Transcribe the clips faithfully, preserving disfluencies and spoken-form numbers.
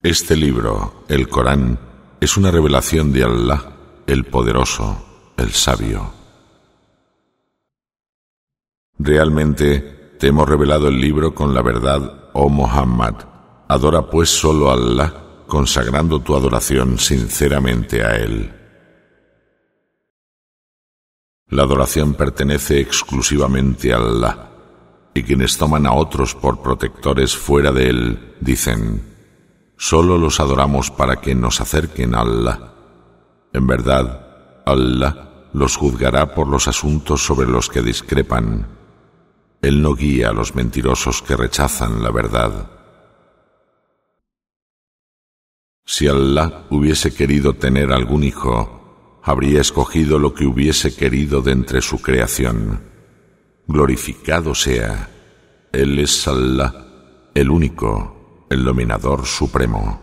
Este libro, el Corán, es una revelación de Allah, el Poderoso, el Sabio. Realmente te hemos revelado el libro con la verdad, oh Muhammad. Adora pues solo a Allah, consagrando tu adoración sinceramente a Él. La adoración pertenece exclusivamente a Allah, y quienes toman a otros por protectores fuera de Él, dicen: solo los adoramos para que nos acerquen a Allah. En verdad, Allah los juzgará por los asuntos sobre los que discrepan. Él no guía a los mentirosos que rechazan la verdad. Si Allah hubiese querido tener algún hijo, habría escogido lo que hubiese querido de entre su creación. Glorificado sea. Él es Allah, el único, el dominador supremo.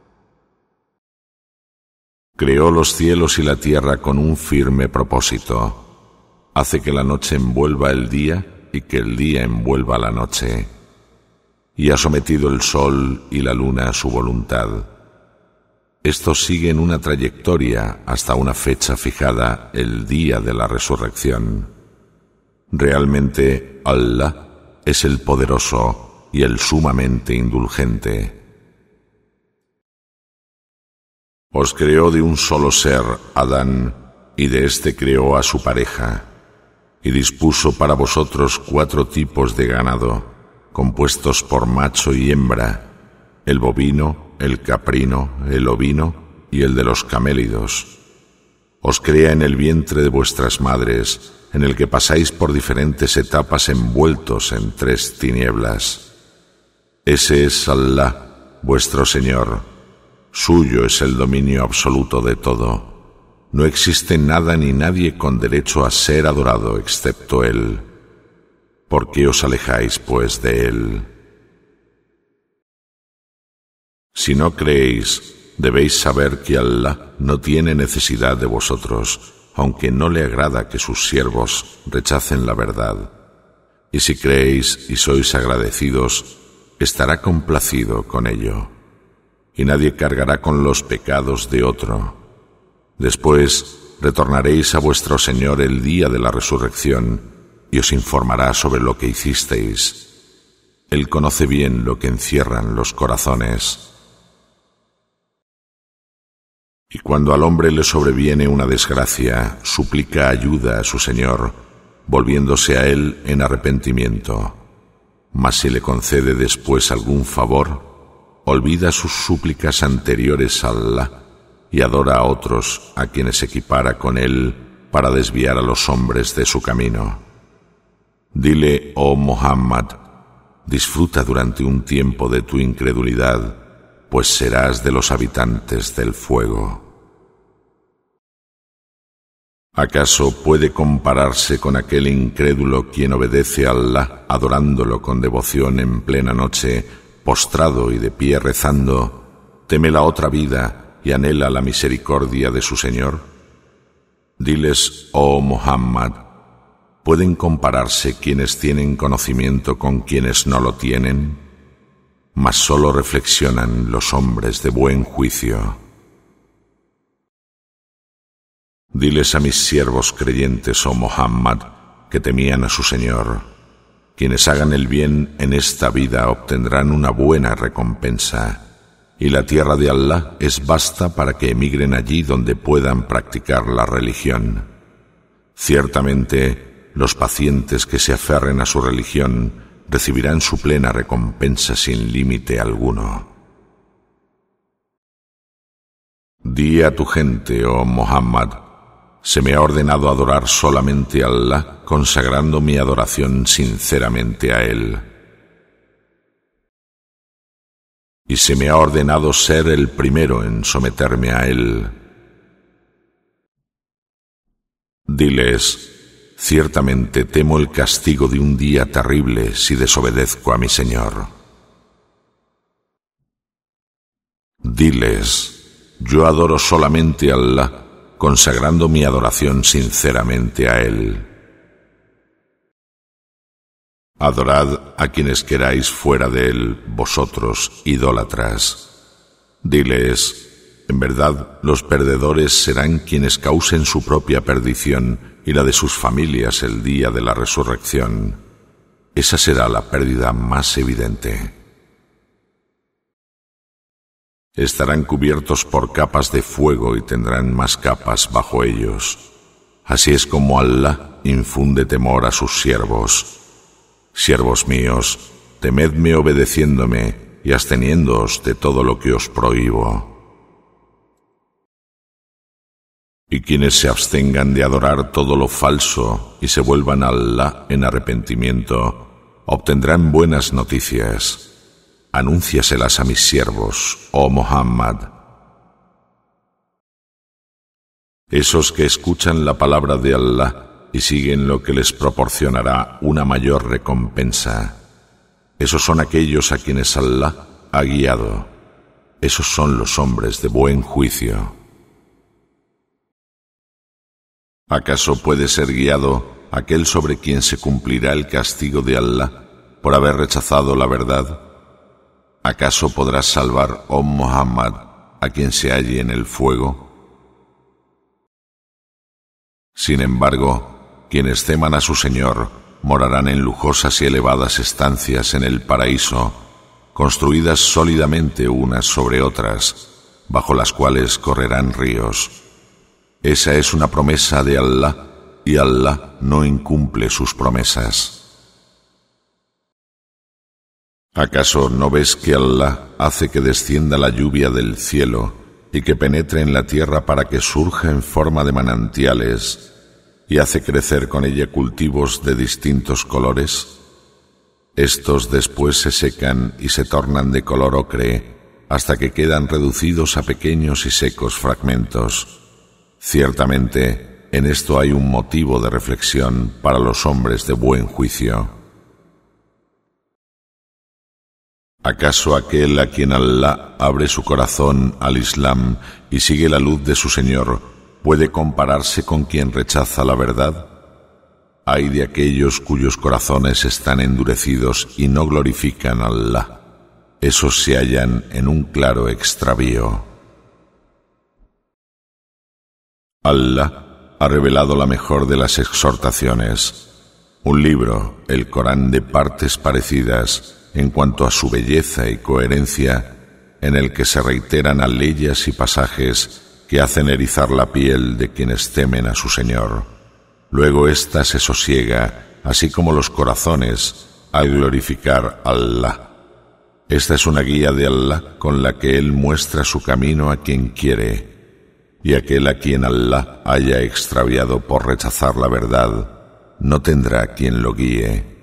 Creó los cielos y la tierra con un firme propósito. Hace que la noche envuelva el día y que el día envuelva la noche. Y ha sometido el sol y la luna a su voluntad. Estos siguen una trayectoria hasta una fecha fijada, el día de la resurrección. Realmente, Allah es el poderoso y el sumamente indulgente. Os creó de un solo ser, Adán, y de éste creó a su pareja, y dispuso para vosotros cuatro tipos de ganado, compuestos por macho y hembra, el bovino, el caprino, el ovino y el de los camélidos. Os crea en el vientre de vuestras madres, en el que pasáis por diferentes etapas envueltos en tres tinieblas. Ese es Allah, vuestro Señor. Suyo es el dominio absoluto de todo. No existe nada ni nadie con derecho a ser adorado excepto Él. ¿Por qué os alejáis, pues, de Él? Si no creéis, debéis saber que Allah no tiene necesidad de vosotros, aunque no le agrada que sus siervos rechacen la verdad. Y si creéis y sois agradecidos, estará complacido con ello. Y nadie cargará con los pecados de otro. Después retornaréis a vuestro Señor el día de la resurrección y os informará sobre lo que hicisteis. Él conoce bien lo que encierran los corazones. Y cuando al hombre le sobreviene una desgracia, suplica ayuda a su Señor, volviéndose a Él en arrepentimiento. Mas si le concede después algún favor, olvida sus súplicas anteriores a Allah y adora a otros a quienes equipara con Él para desviar a los hombres de su camino. Dile, oh Muhammad, disfruta durante un tiempo de tu incredulidad, pues serás de los habitantes del fuego. ¿Acaso puede compararse con aquel incrédulo quien obedece a Allah adorándolo con devoción en plena noche, postrado y de pie rezando, teme la otra vida y anhela la misericordia de su Señor? Diles, oh Muhammad, ¿pueden compararse quienes tienen conocimiento con quienes no lo tienen? Mas solo reflexionan los hombres de buen juicio. Diles a mis siervos creyentes, oh Muhammad, que temían a su Señor. Quienes hagan el bien en esta vida obtendrán una buena recompensa, y la tierra de Allah es vasta para que emigren allí donde puedan practicar la religión. Ciertamente, los pacientes que se aferren a su religión recibirán su plena recompensa sin límite alguno. Di a tu gente, oh Muhammad, se me ha ordenado adorar solamente a Allah, consagrando mi adoración sinceramente a Él. Y se me ha ordenado ser el primero en someterme a Él. Diles, ciertamente temo el castigo de un día terrible si desobedezco a mi Señor. Diles, yo adoro solamente a Allah, consagrando mi adoración sinceramente a Él. Adorad a quienes queráis fuera de Él, vosotros idólatras. Diles, en verdad, los perdedores serán quienes causen su propia perdición y la de sus familias el día de la resurrección. Esa será la pérdida más evidente. Estarán cubiertos por capas de fuego y tendrán más capas bajo ellos. Así es como Allah infunde temor a sus siervos. Siervos míos, temedme obedeciéndome y absteniéndoos de todo lo que os prohíbo. Y quienes se abstengan de adorar todo lo falso y se vuelvan a Allah en arrepentimiento, obtendrán buenas noticias. Anúnciaselas a mis siervos, oh Muhammad. Esos que escuchan la palabra de Allah y siguen lo que les proporcionará una mayor recompensa. Esos son aquellos a quienes Allah ha guiado. Esos son los hombres de buen juicio. ¿Acaso puede ser guiado aquel sobre quien se cumplirá el castigo de Allah por haber rechazado la verdad? ¿Acaso podrás salvar, oh Muhammad, a quien se halle en el fuego? Sin embargo, quienes teman a su Señor morarán en lujosas y elevadas estancias en el paraíso, construidas sólidamente unas sobre otras, bajo las cuales correrán ríos. Esa es una promesa de Allah, y Allah no incumple sus promesas. ¿Acaso no ves que Allah hace que descienda la lluvia del cielo y que penetre en la tierra para que surja en forma de manantiales y hace crecer con ella cultivos de distintos colores? Estos después se secan y se tornan de color ocre hasta que quedan reducidos a pequeños y secos fragmentos. Ciertamente, en esto hay un motivo de reflexión para los hombres de buen juicio. ¿Acaso aquel a quien Allah abre su corazón al Islam y sigue la luz de su Señor puede compararse con quien rechaza la verdad? Ay de aquellos cuyos corazones están endurecidos y no glorifican a Allah. Esos se hallan en un claro extravío. Allah ha revelado la mejor de las exhortaciones, un libro, el Corán, de partes parecidas en cuanto a su belleza y coherencia, en el que se reiteran aleyas y pasajes que hacen erizar la piel de quienes temen a su Señor. Luego ésta se sosiega, así como los corazones, al glorificar a Allah. Esta es una guía de Allah con la que Él muestra su camino a quien quiere, y aquel a quien Allah haya extraviado por rechazar la verdad, no tendrá quien lo guíe.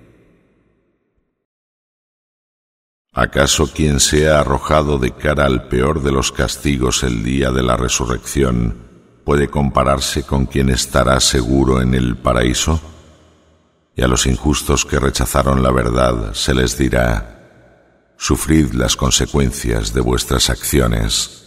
¿Acaso quien sea arrojado de cara al peor de los castigos el día de la resurrección puede compararse con quien estará seguro en el paraíso? Y a los injustos que rechazaron la verdad se les dirá: sufrid las consecuencias de vuestras acciones.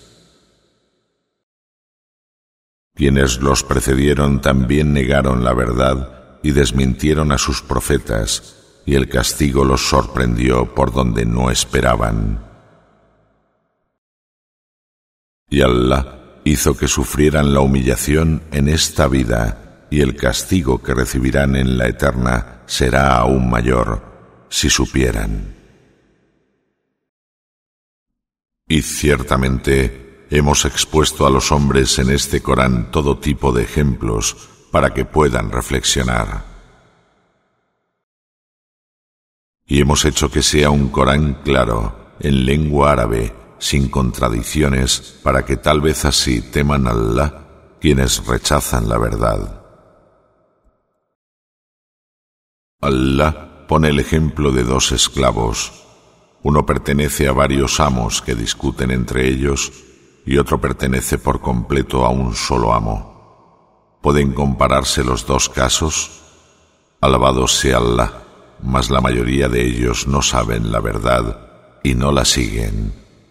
Quienes los precedieron también negaron la verdad y desmintieron a sus profetas, y el castigo los sorprendió por donde no esperaban. Y Allah hizo que sufrieran la humillación en esta vida, y el castigo que recibirán en la eterna será aún mayor, si supieran. Y ciertamente hemos expuesto a los hombres en este Corán todo tipo de ejemplos para que puedan reflexionar. Y hemos hecho que sea un Corán claro, en lengua árabe, sin contradicciones, para que tal vez así teman a Allah quienes rechazan la verdad. Allah pone el ejemplo de dos esclavos. Uno pertenece a varios amos que discuten entre ellos y otro pertenece por completo a un solo amo. ¿Pueden compararse los dos casos? Alabado sea Allah, mas la mayoría de ellos no saben la verdad y no la siguen.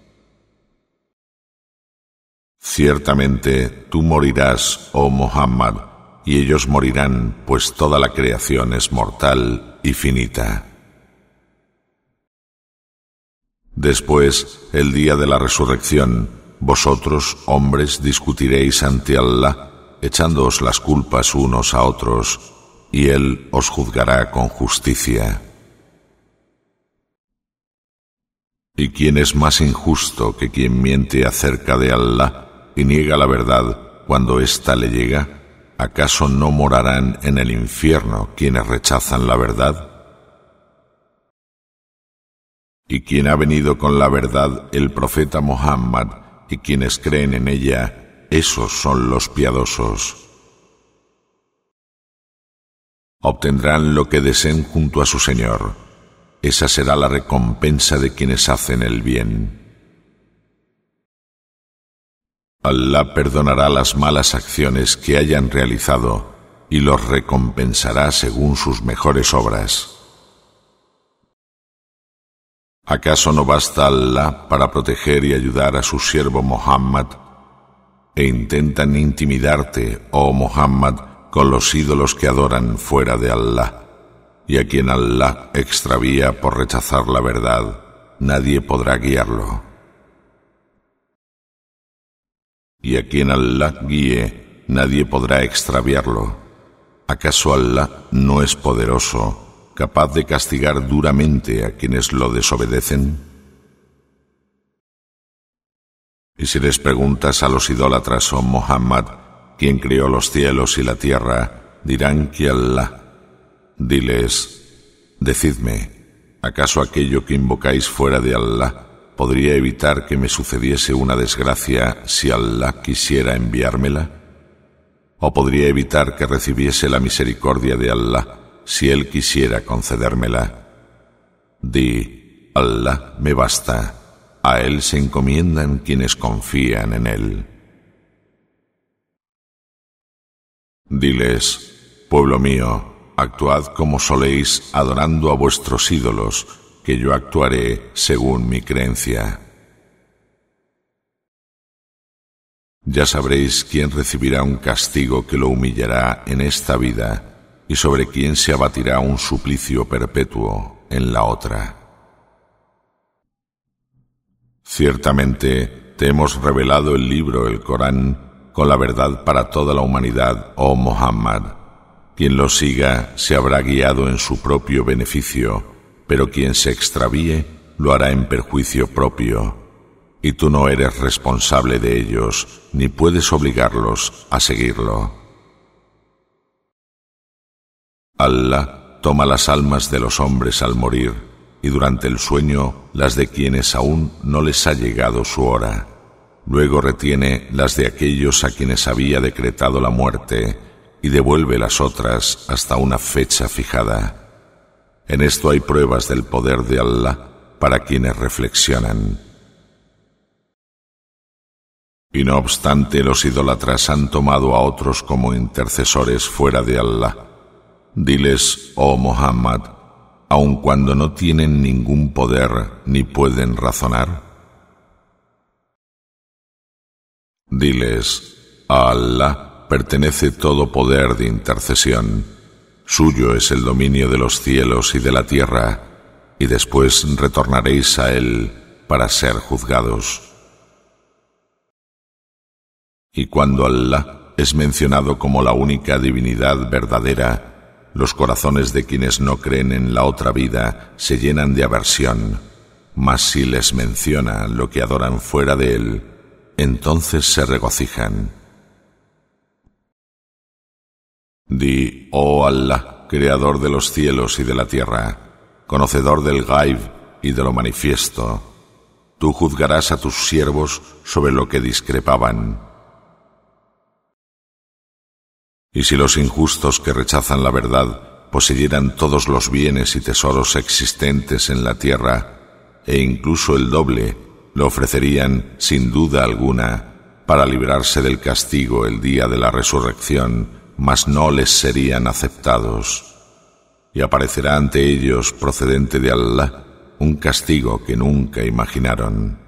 Ciertamente tú morirás, oh Muhammad, y ellos morirán, pues toda la creación es mortal y finita. Después, el día de la resurrección, vosotros, hombres, discutiréis ante Allah, echándoos las culpas unos a otros, y Él os juzgará con justicia. ¿Y quién es más injusto que quien miente acerca de Allah y niega la verdad cuando ésta le llega? ¿Acaso no morarán en el infierno quienes rechazan la verdad? Y quien ha venido con la verdad, el profeta Muhammad, y quienes creen en ella, esos son los piadosos. Obtendrán lo que deseen junto a su Señor. Esa será la recompensa de quienes hacen el bien. Allah perdonará las malas acciones que hayan realizado y los recompensará según sus mejores obras. ¿Acaso no basta Allah para proteger y ayudar a su siervo Muhammad? E intentan intimidarte, oh Muhammad, con los ídolos que adoran fuera de Allah. Y a quien Allah extravía por rechazar la verdad, nadie podrá guiarlo. Y a quien Allah guíe, nadie podrá extraviarlo. ¿Acaso Allah no es poderoso, capaz de castigar duramente a quienes lo desobedecen? Y si les preguntas a los idólatras, oh Muhammad, ¿quién creó los cielos y la tierra?, dirán que Allah. Diles, decidme, ¿acaso aquello que invocáis fuera de Allah podría evitar que me sucediese una desgracia si Allah quisiera enviármela? ¿O podría evitar que recibiese la misericordia de Allah si Él quisiera concedérmela? Di, Allah me basta, a Él se encomiendan quienes confían en Él. Diles, pueblo mío, actuad como soléis adorando a vuestros ídolos, que yo actuaré según mi creencia. Ya sabréis quién recibirá un castigo que lo humillará en esta vida y sobre quién se abatirá un suplicio perpetuo en la otra. Ciertamente te hemos revelado el libro, el Corán, con la verdad para toda la humanidad, oh Muhammad. Quien lo siga se habrá guiado en su propio beneficio, pero quien se extravíe lo hará en perjuicio propio. Y tú no eres responsable de ellos, ni puedes obligarlos a seguirlo. Allah toma las almas de los hombres al morir, y durante el sueño las de quienes aún no les ha llegado su hora. Luego retiene las de aquellos a quienes había decretado la muerte, y devuelve las otras hasta una fecha fijada. En esto hay pruebas del poder de Allah para quienes reflexionan. Y no obstante, los idólatras han tomado a otros como intercesores fuera de Allah. Diles, oh Muhammad, aun cuando no tienen ningún poder ni pueden razonar. Diles, a Allah pertenece todo poder de intercesión. Suyo es el dominio de los cielos y de la tierra, y después retornaréis a Él para ser juzgados. Y cuando Allah es mencionado como la única divinidad verdadera, los corazones de quienes no creen en la otra vida se llenan de aversión, mas si les menciona lo que adoran fuera de Él, entonces se regocijan. Di, oh Allah, creador de los cielos y de la tierra, conocedor del Ghaib y de lo manifiesto, tú juzgarás a tus siervos sobre lo que discrepaban. Y si los injustos que rechazan la verdad poseyeran todos los bienes y tesoros existentes en la tierra, e incluso el doble, lo ofrecerían sin duda alguna para librarse del castigo el día de la resurrección, mas no les serían aceptados. Y aparecerá ante ellos, procedente de Allah, un castigo que nunca imaginaron.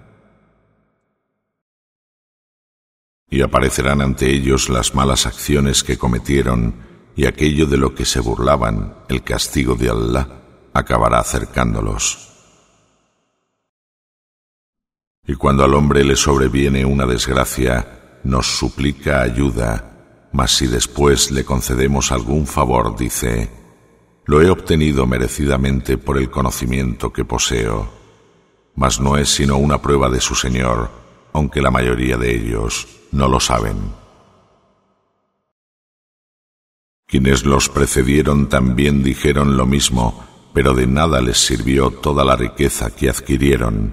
Y aparecerán ante ellos las malas acciones que cometieron, y aquello de lo que se burlaban, el castigo de Allah, acabará acercándolos. Y cuando al hombre le sobreviene una desgracia, nos suplica ayuda, mas si después le concedemos algún favor, dice: lo he obtenido merecidamente por el conocimiento que poseo. Mas no es sino una prueba de su Señor, aunque la mayoría de ellos no lo saben. Quienes los precedieron también dijeron lo mismo, pero de nada les sirvió toda la riqueza que adquirieron.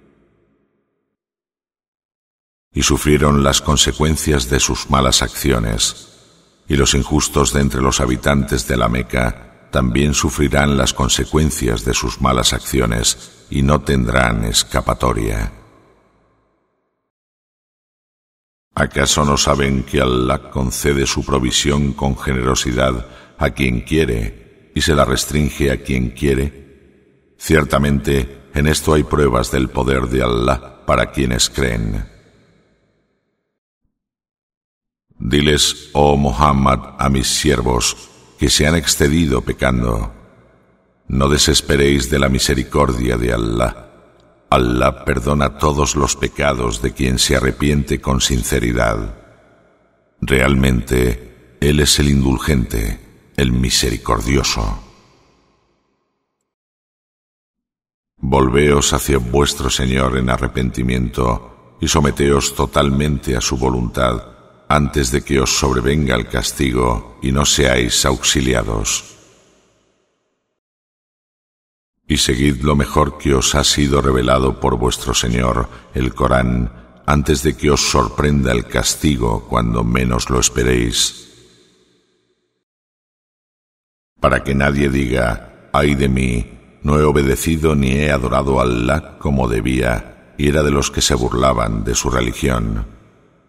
Y sufrieron las consecuencias de sus malas acciones, y los injustos de entre los habitantes de la Meca también sufrirán las consecuencias de sus malas acciones y no tendrán escapatoria. ¿Acaso no saben que Allah concede su provisión con generosidad a quien quiere y se la restringe a quien quiere? Ciertamente, en esto hay pruebas del poder de Allah para quienes creen. Diles, oh Muhammad, a mis siervos, que se han excedido pecando: no desesperéis de la misericordia de Allah. Allah perdona todos los pecados de quien se arrepiente con sinceridad. Realmente, Él es el indulgente, el misericordioso. Volveos hacia vuestro Señor en arrepentimiento y someteos totalmente a su voluntad, antes de que os sobrevenga el castigo y no seáis auxiliados. Y seguid lo mejor que os ha sido revelado por vuestro Señor, el Corán, antes de que os sorprenda el castigo cuando menos lo esperéis. Para que nadie diga: ay de mí, no he obedecido ni he adorado a Allah como debía, y era de los que se burlaban de su religión.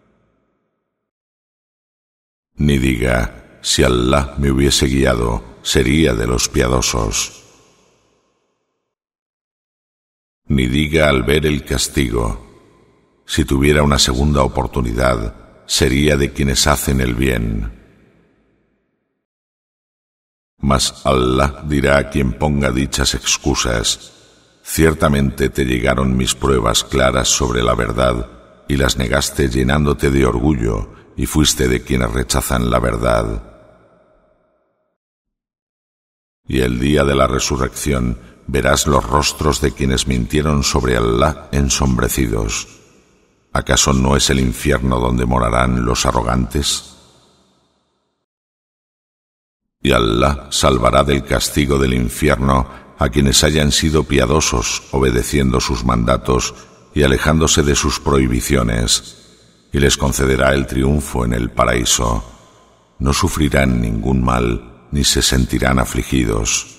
Ni diga: si Allah me hubiese guiado, sería de los piadosos. Ni diga al ver el castigo: si tuviera una segunda oportunidad, sería de quienes hacen el bien. Mas Allah dirá a quien ponga dichas excusas: ciertamente te llegaron mis pruebas claras sobre la verdad, y las negaste llenándote de orgullo, y fuiste de quienes rechazan la verdad. Y el día de la resurrección verás los rostros de quienes mintieron sobre Allah ensombrecidos. ¿Acaso no es el infierno donde morarán los arrogantes? Y Allah salvará del castigo del infierno a quienes hayan sido piadosos, obedeciendo sus mandatos y alejándose de sus prohibiciones, y les concederá el triunfo en el paraíso. No sufrirán ningún mal, ni se sentirán afligidos.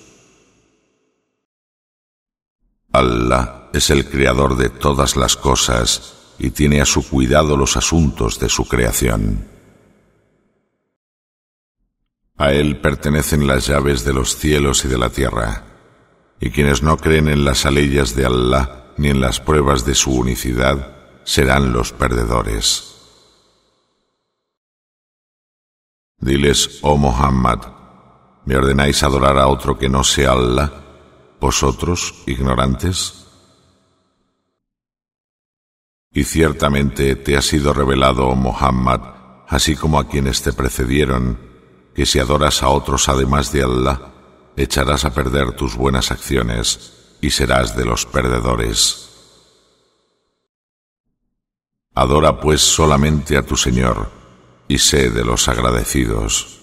Allah es el creador de todas las cosas y tiene a su cuidado los asuntos de su creación. A Él pertenecen las llaves de los cielos y de la tierra, y quienes no creen en las aleyas de Allah ni en las pruebas de su unicidad serán los perdedores. Diles, oh Muhammad, ¿me ordenáis adorar a otro que no sea Allah, vosotros, ignorantes? Y ciertamente te ha sido revelado, oh Muhammad, así como a quienes te precedieron, que si adoras a otros además de Allah, echarás a perder tus buenas acciones y serás de los perdedores. Adora pues solamente a tu Señor y sé de los agradecidos.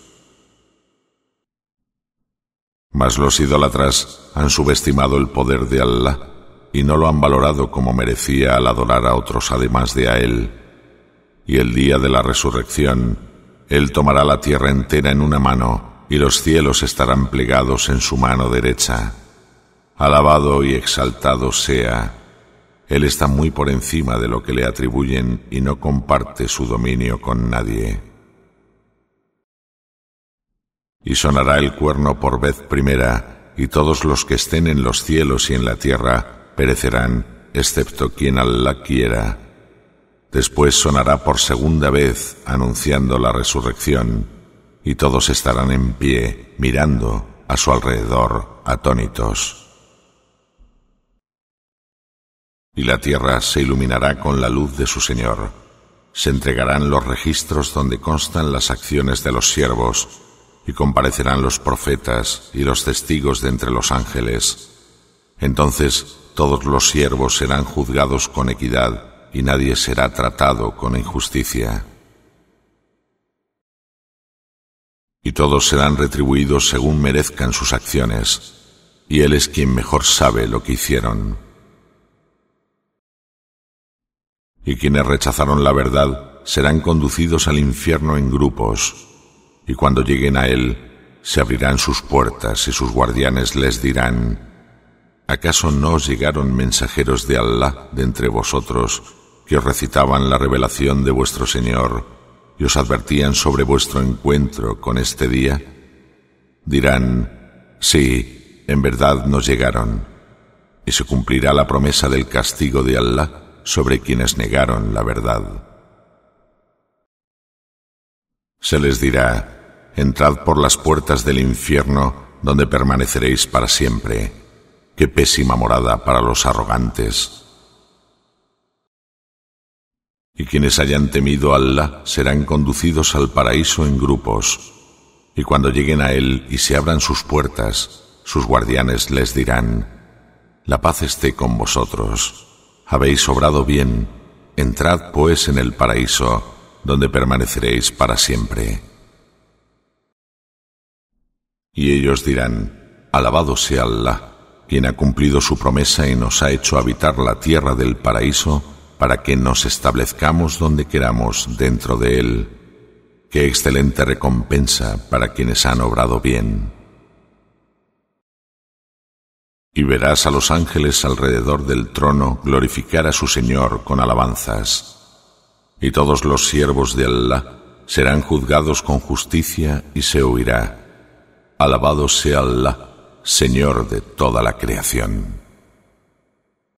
Mas los idólatras han subestimado el poder de Allah y no lo han valorado como merecía al adorar a otros además de a Él. Y el día de la resurrección, Él tomará la tierra entera en una mano y los cielos estarán plegados en su mano derecha. Alabado y exaltado sea. Él está muy por encima de lo que le atribuyen y no comparte su dominio con nadie. Y sonará el cuerno por vez primera, y todos los que estén en los cielos y en la tierra perecerán, excepto quien Allah quiera. Después sonará por segunda vez, anunciando la resurrección, y todos estarán en pie, mirando a su alrededor, atónitos. y la tierra se iluminará con la luz de su Señor. Se entregarán los registros donde constan las acciones de los siervos, y comparecerán los profetas y los testigos de entre los ángeles. Entonces todos los siervos serán juzgados con equidad, y nadie será tratado con injusticia. Y todos serán retribuidos según merezcan sus acciones, y Él es quien mejor sabe lo que hicieron. Y quienes rechazaron la verdad serán conducidos al infierno en grupos, y cuando lleguen a Él se abrirán sus puertas y sus guardianes les dirán: ¿acaso no os llegaron mensajeros de Allah de entre vosotros que os recitaban la revelación de vuestro Señor y os advertían sobre vuestro encuentro con este día? Dirán: sí, en verdad nos llegaron, y se cumplirá la promesa del castigo de Allah sobre quienes negaron la verdad. Se les dirá: entrad por las puertas del infierno, donde permaneceréis para siempre. ¡Qué pésima morada para los arrogantes! Y quienes hayan temido a Allah serán conducidos al paraíso en grupos, y cuando lleguen a él y se abran sus puertas, sus guardianes les dirán: la paz esté con vosotros. Habéis obrado bien, entrad pues en el paraíso, donde permaneceréis para siempre. Y ellos dirán: alabado sea Allah, quien ha cumplido su promesa y nos ha hecho habitar la tierra del paraíso para que nos establezcamos donde queramos dentro de él. Qué excelente recompensa para quienes han obrado bien. Y verás a los ángeles alrededor del trono glorificar a su Señor con alabanzas. Y todos los siervos de Allah serán juzgados con justicia y se oirá: alabado sea Allah, Señor de toda la creación.